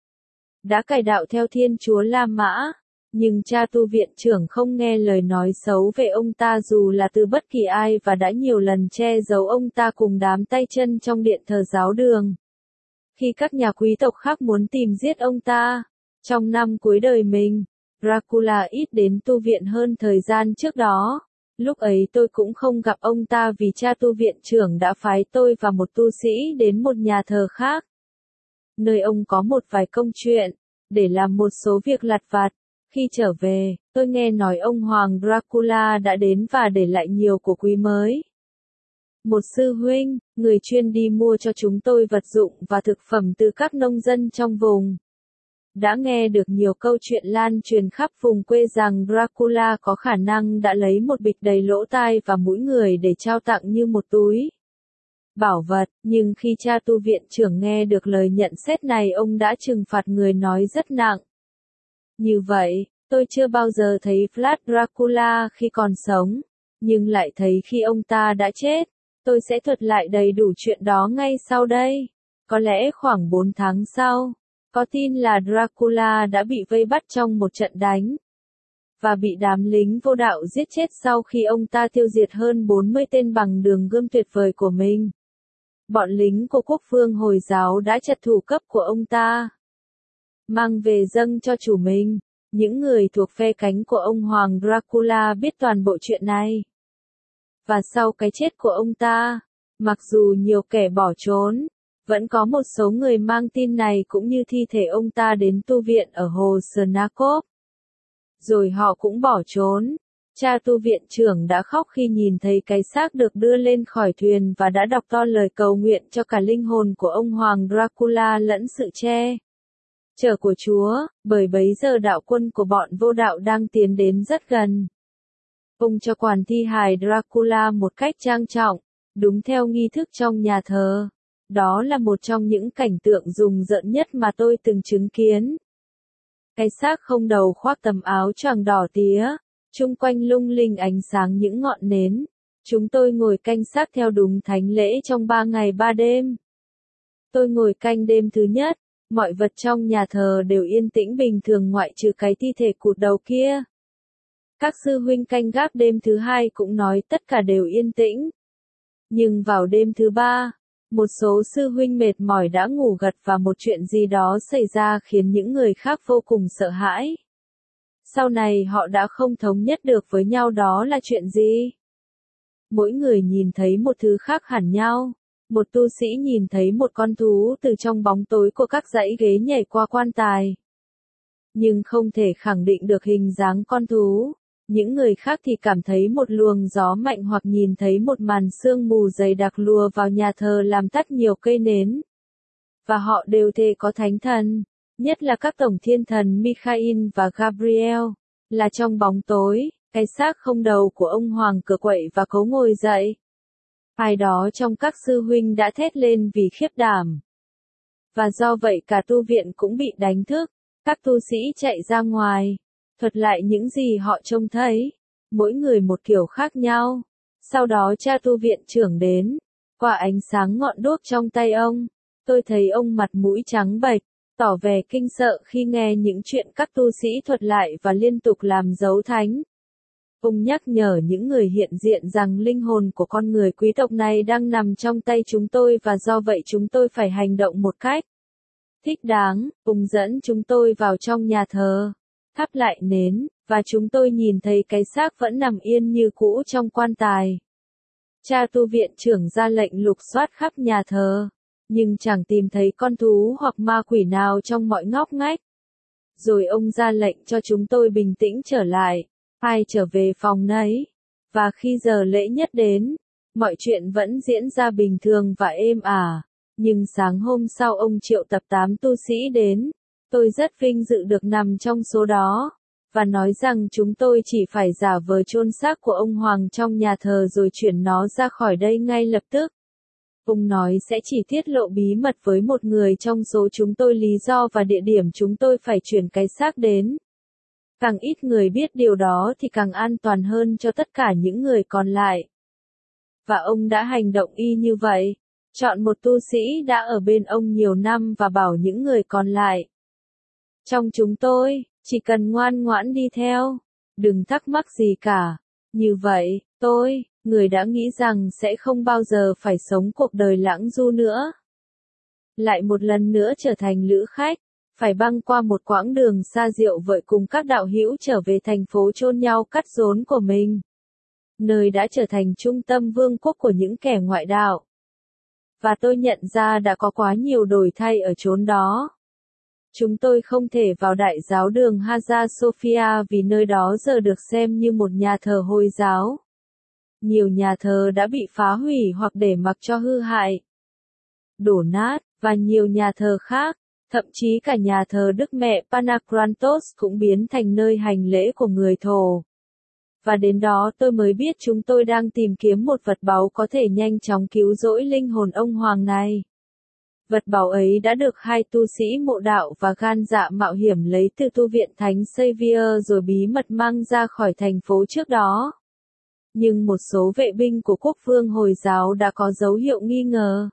[SPEAKER 1] đã cải đạo theo Thiên Chúa La Mã. Nhưng cha tu viện trưởng không nghe lời nói xấu về ông ta dù là từ bất kỳ ai và đã nhiều lần che giấu ông ta cùng đám tay chân trong điện thờ giáo đường. Khi các nhà quý tộc khác muốn tìm giết ông ta, trong năm cuối đời mình, Dracula ít đến tu viện hơn thời gian trước đó. Lúc ấy tôi cũng không gặp ông ta vì cha tu viện trưởng đã phái tôi và một tu sĩ đến một nhà thờ khác, nơi ông có một vài công chuyện, để làm một số việc lặt vặt. Khi trở về, tôi nghe nói ông hoàng Dracula đã đến và để lại nhiều của quý mới. Một sư huynh, người chuyên đi mua cho chúng tôi vật dụng và thực phẩm từ các nông dân trong vùng. đã nghe được nhiều câu chuyện lan truyền khắp vùng quê rằng Dracula có khả năng đã lấy một bịch đầy lỗ tai và mũi người để trao tặng như một túi bảo vật, nhưng khi cha tu viện trưởng nghe được lời nhận xét này ông đã trừng phạt người nói rất nặng. Như vậy, tôi chưa bao giờ thấy Vlad Dracula khi còn sống, nhưng lại thấy khi ông ta đã chết. Tôi sẽ thuật lại đầy đủ chuyện đó ngay sau đây. Có lẽ khoảng bốn tháng sau, có tin là Dracula đã bị vây bắt trong một trận đánh và bị đám lính vô đạo giết chết sau khi ông ta tiêu diệt hơn bốn mươi tên bằng đường gươm tuyệt vời của mình. Bọn lính của quốc vương Hồi giáo đã chặt thủ cấp của ông ta, mang về dâng cho chủ mình. Những người thuộc phe cánh của ông Hoàng Dracula biết toàn bộ chuyện này. Và sau cái chết của ông ta, mặc dù nhiều kẻ bỏ trốn, vẫn có một số người mang tin này cũng như thi thể ông ta đến tu viện ở hồ Snakov. Rồi họ cũng bỏ trốn. Cha tu viện trưởng đã khóc khi nhìn thấy cái xác được đưa lên khỏi thuyền và đã đọc to lời cầu nguyện cho cả linh hồn của ông Hoàng Dracula lẫn sự che chở của Chúa, bởi bấy giờ đạo quân của bọn vô đạo đang tiến đến rất gần. Ông cho quản thi hài Dracula một cách trang trọng, đúng theo nghi thức trong nhà thờ. Đó là một trong những cảnh tượng rùng rợn nhất mà tôi từng chứng kiến. Cái xác không đầu khoác tấm áo choàng đỏ tía, chung quanh lung linh ánh sáng những ngọn nến. Chúng tôi ngồi canh xác theo đúng thánh lễ trong ba ngày ba đêm. Tôi ngồi canh đêm thứ nhất, mọi vật trong nhà thờ đều yên tĩnh bình thường ngoại trừ cái thi thể cụt đầu kia. Các sư huynh canh gác đêm thứ hai cũng nói tất cả đều yên tĩnh. Nhưng vào đêm thứ ba, một số sư huynh mệt mỏi đã ngủ gật và một chuyện gì đó xảy ra khiến những người khác vô cùng sợ hãi. Sau này họ đã không thống nhất được với nhau đó là chuyện gì. Mỗi người nhìn thấy một thứ khác hẳn nhau. Một tu sĩ nhìn thấy một con thú từ trong bóng tối của các dãy ghế nhảy qua quan tài, nhưng không thể khẳng định được hình dáng con thú. Những người khác thì cảm thấy một luồng gió mạnh hoặc nhìn thấy một màn sương mù dày đặc lùa vào nhà thờ làm tắt nhiều cây nến. Và họ đều thề có thánh thần, nhất là các tổng thiên thần Michael và Gabriel, là trong bóng tối, cái xác không đầu của ông Hoàng cửa quậy và cố ngồi dậy. Ai đó trong các sư huynh đã thét lên vì khiếp đảm. Và do vậy cả tu viện cũng bị đánh thức. Các tu sĩ chạy ra ngoài, thuật lại những gì họ trông thấy, mỗi người một kiểu khác nhau. Sau đó cha tu viện trưởng đến, qua ánh sáng ngọn đuốc trong tay ông, tôi thấy ông mặt mũi trắng bệch, tỏ vẻ kinh sợ khi nghe những chuyện các tu sĩ thuật lại và liên tục làm dấu thánh. Ông nhắc nhở những người hiện diện rằng linh hồn của con người quý tộc này đang nằm trong tay chúng tôi và do vậy chúng tôi phải hành động một cách thích đáng. Ông dẫn chúng tôi vào trong nhà thờ, thắp lại nến, và chúng tôi nhìn thấy cái xác vẫn nằm yên như cũ trong quan tài. Cha tu viện trưởng ra lệnh lục soát khắp nhà thờ, nhưng chẳng tìm thấy con thú hoặc ma quỷ nào trong mọi ngóc ngách. Rồi ông ra lệnh cho chúng tôi bình tĩnh trở lại. Ai trở về phòng nấy. Và khi giờ lễ nhất đến, mọi chuyện vẫn diễn ra bình thường và êm ả. Nhưng sáng hôm sau ông triệu tập tám tu sĩ đến. Tôi rất vinh dự được nằm trong số đó. Và nói rằng chúng tôi chỉ phải giả vờ chôn xác của ông Hoàng trong nhà thờ rồi chuyển nó ra khỏi đây ngay lập tức. Ông nói sẽ chỉ tiết lộ bí mật với một người trong số chúng tôi lý do và địa điểm chúng tôi phải chuyển cái xác đến. Càng ít người biết điều đó thì càng an toàn hơn cho tất cả những người còn lại. Và ông đã hành động y như vậy. Chọn một tu sĩ đã ở bên ông nhiều năm và bảo những người còn lại. Trong chúng tôi, chỉ cần ngoan ngoãn đi theo. Đừng thắc mắc gì cả. Như vậy, tôi, người đã nghĩ rằng sẽ không bao giờ phải sống cuộc đời lãng du nữa, lại một lần nữa trở thành lữ khách. Phải băng qua một quãng đường xa diệu vợi cùng các đạo hữu trở về thành phố chôn nhau cắt rốn của mình. Nơi đã trở thành trung tâm vương quốc của những kẻ ngoại đạo. Và tôi nhận ra đã có quá nhiều đổi thay ở chốn đó. Chúng tôi không thể vào đại giáo đường Hagia Sophia vì nơi đó giờ được xem như một nhà thờ Hồi giáo. Nhiều nhà thờ đã bị phá hủy hoặc để mặc cho hư hại, đổ nát, và nhiều nhà thờ khác Thậm chí cả nhà thờ Đức Mẹ Panagrantos cũng biến thành nơi hành lễ của người Thổ. Và đến đó tôi mới biết chúng tôi đang tìm kiếm một vật báu có thể nhanh chóng cứu rỗi linh hồn ông hoàng này. Vật báu ấy đã được hai tu sĩ mộ đạo và gan dạ mạo hiểm lấy từ tu viện Thánh Xavier rồi bí mật mang ra khỏi thành phố trước đó. Nhưng một số vệ binh của quốc vương Hồi giáo đã có dấu hiệu nghi ngờ.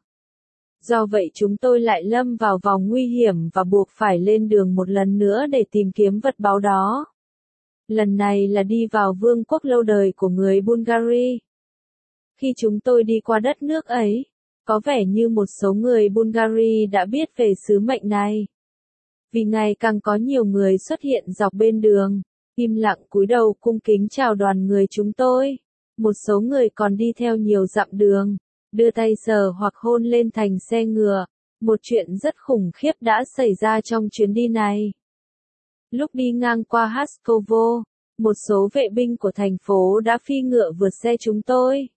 [SPEAKER 1] Do vậy chúng tôi lại lâm vào vòng nguy hiểm và buộc phải lên đường một lần nữa để tìm kiếm vật báu đó. Lần này là đi vào vương quốc lâu đời của người Bulgaria. Khi chúng tôi đi qua đất nước ấy, có vẻ như một số người Bulgaria đã biết về sứ mệnh này. Vì ngày càng có nhiều người xuất hiện dọc bên đường, im lặng cúi đầu cung kính chào đoàn người chúng tôi. Một số người còn đi theo nhiều dặm đường, đưa tay sờ hoặc hôn lên thành xe ngựa. Một chuyện rất khủng khiếp đã xảy ra trong chuyến đi này. Lúc đi ngang qua Haskovo, một số vệ binh của thành phố đã phi ngựa vượt xe chúng tôi.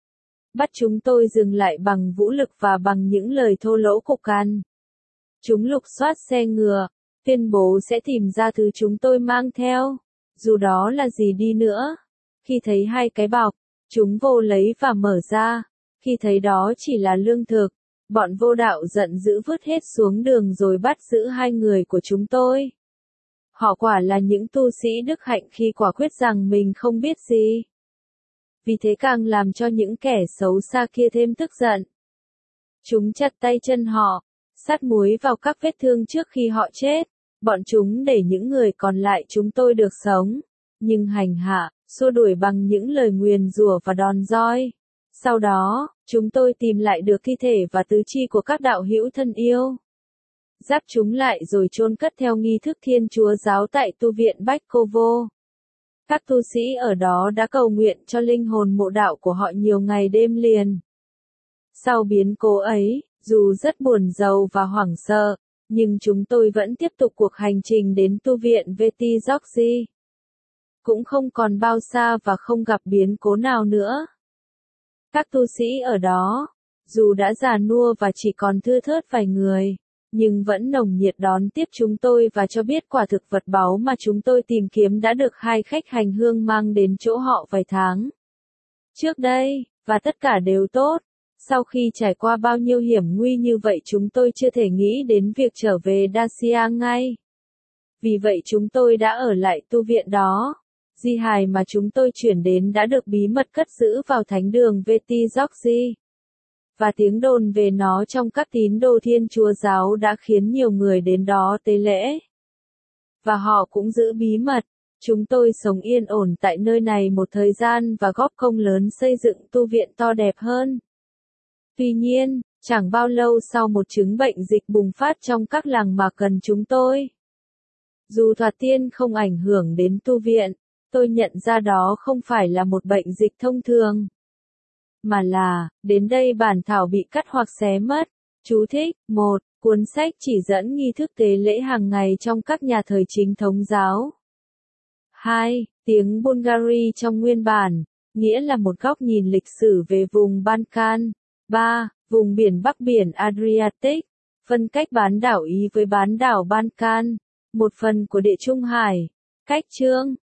[SPEAKER 1] Bắt chúng tôi dừng lại bằng vũ lực và bằng những lời thô lỗ cục cằn. Chúng lục soát xe ngựa, tuyên bố sẽ tìm ra thứ chúng tôi mang theo, dù đó là gì đi nữa. Khi thấy hai cái bọc, chúng vô lấy và mở ra. Khi thấy đó chỉ là lương thực, bọn vô đạo giận dữ vứt hết xuống đường rồi bắt giữ hai người của chúng tôi. Họ quả là những tu sĩ đức hạnh khi quả quyết rằng mình không biết gì. Vì thế càng làm cho những kẻ xấu xa kia thêm tức giận. Chúng chặt tay chân họ, sát muối vào các vết thương trước khi họ chết. Bọn chúng để những người còn lại chúng tôi được sống, nhưng hành hạ, xua đuổi bằng những lời nguyền rủa và đòn roi. Sau đó, chúng tôi tìm lại được thi thể và tứ chi của các đạo hữu thân yêu. Giáp chúng lại rồi chôn cất theo nghi thức Thiên Chúa giáo tại tu viện Bachkovo. Các tu sĩ ở đó đã cầu nguyện cho linh hồn mộ đạo của họ nhiều ngày đêm liền. Sau biến cố ấy, dù rất buồn rầu và hoảng sợ, nhưng chúng tôi vẫn tiếp tục cuộc hành trình đến tu viện Vetizorgi. Cũng không còn bao xa và không gặp biến cố nào nữa. Các tu sĩ ở đó, dù đã già nua và chỉ còn thưa thớt vài người, nhưng vẫn nồng nhiệt đón tiếp chúng tôi và cho biết quả thực vật báu mà chúng tôi tìm kiếm đã được hai khách hành hương mang đến chỗ họ vài tháng trước đây, và tất cả đều tốt. Sau khi trải qua bao nhiêu hiểm nguy như vậy chúng tôi chưa thể nghĩ đến việc trở về Dacia ngay. Vì vậy chúng tôi đã ở lại tu viện đó. Di hài mà chúng tôi chuyển đến đã được bí mật cất giữ vào thánh đường Vetizorgi. Và tiếng đồn về nó trong các tín đồ Thiên Chúa giáo đã khiến nhiều người đến đó tế lễ. Và họ cũng giữ bí mật. Chúng tôi sống yên ổn tại nơi này một thời gian và góp công lớn xây dựng tu viện to đẹp hơn. Tuy nhiên, chẳng bao lâu sau một chứng bệnh dịch bùng phát trong các làng mạc gần chúng tôi. Dù thoạt tiên không ảnh hưởng đến tu viện, tôi nhận ra đó không phải là một bệnh dịch thông thường. Mà là, đến đây bản thảo bị cắt hoặc xé mất. Chú thích, một. Cuốn sách chỉ dẫn nghi thức tế lễ hàng ngày trong các nhà thờ chính thống giáo. hai. Tiếng Bulgari trong nguyên bản, nghĩa là một góc nhìn lịch sử về vùng Balkan. ba. Vùng biển Bắc biển Adriatic, phân cách bán đảo Ý với bán đảo Balkan, một phần của Địa Trung Hải. Cách chương